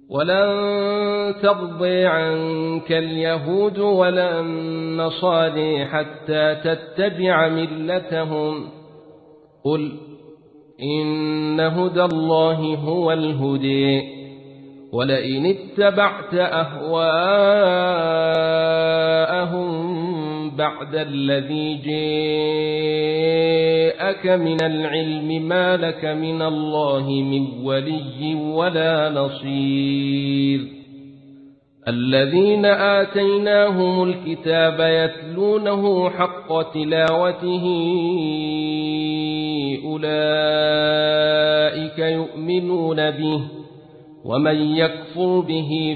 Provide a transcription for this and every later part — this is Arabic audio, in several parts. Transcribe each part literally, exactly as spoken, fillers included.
ولن ترضي عنك اليهود ولا النصارى حتى تتبع ملتهم قل إن هدى الله هو الهدي ولئن اتبعت أهواءهم بعد الذي جاءك من العلم ما لك من الله من ولي ولا نصير الذين آتيناهم الكتاب يتلونه حق تلاوته أولئك يؤمنون به ومن يكفر به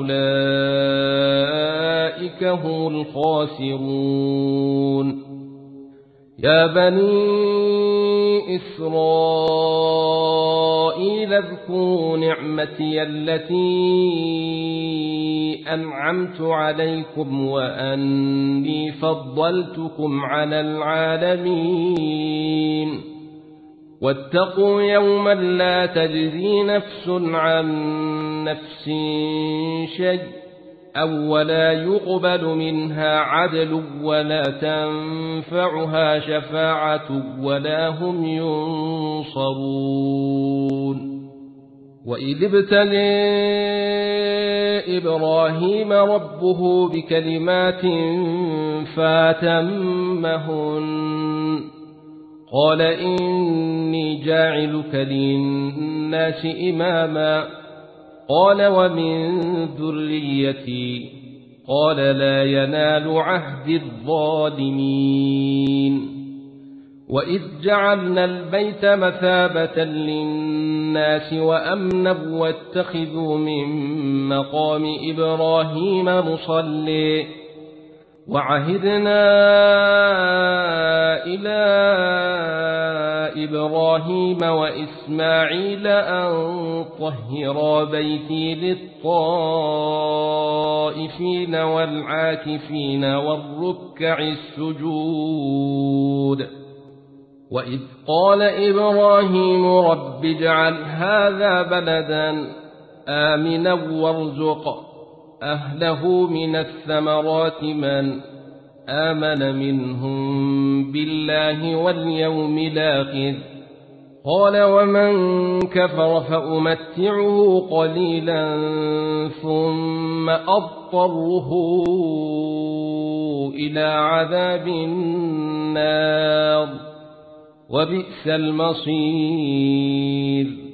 فأولئك هم الخاسرون يا بني إسرائيل اذكروا نعمتي التي أنعمت عليكم وأني فضلتكم على العالمين واتقوا يوما لا تجزي نفس عن نفس شيء أو ولا يقبل منها عدل ولا تنفعها شفاعة ولا هم ينصرون وإذ ابتلى إبراهيم ربه بكلمات فاتمهن قال إني جاعلك للناس إماما قال ومن ذريتي قال لا ينال عهد الظالمين وإذ جعلنا البيت مثابة للناس وأمنا واتخذوا من مقام إبراهيم مصلى وعهدنا إلى إبراهيم وإسماعيل أن طهرا بيتي للطائفين والعاكفين والركع السجود وإذ قال إبراهيم رب اجعل هذا بلدا آمنا وارزق أهله من الثمرات من آمن منهم بالله واليوم الآخر قال ومن كفر فأمتعه قليلا ثم أضطره إلى عذاب النار وبئس المصير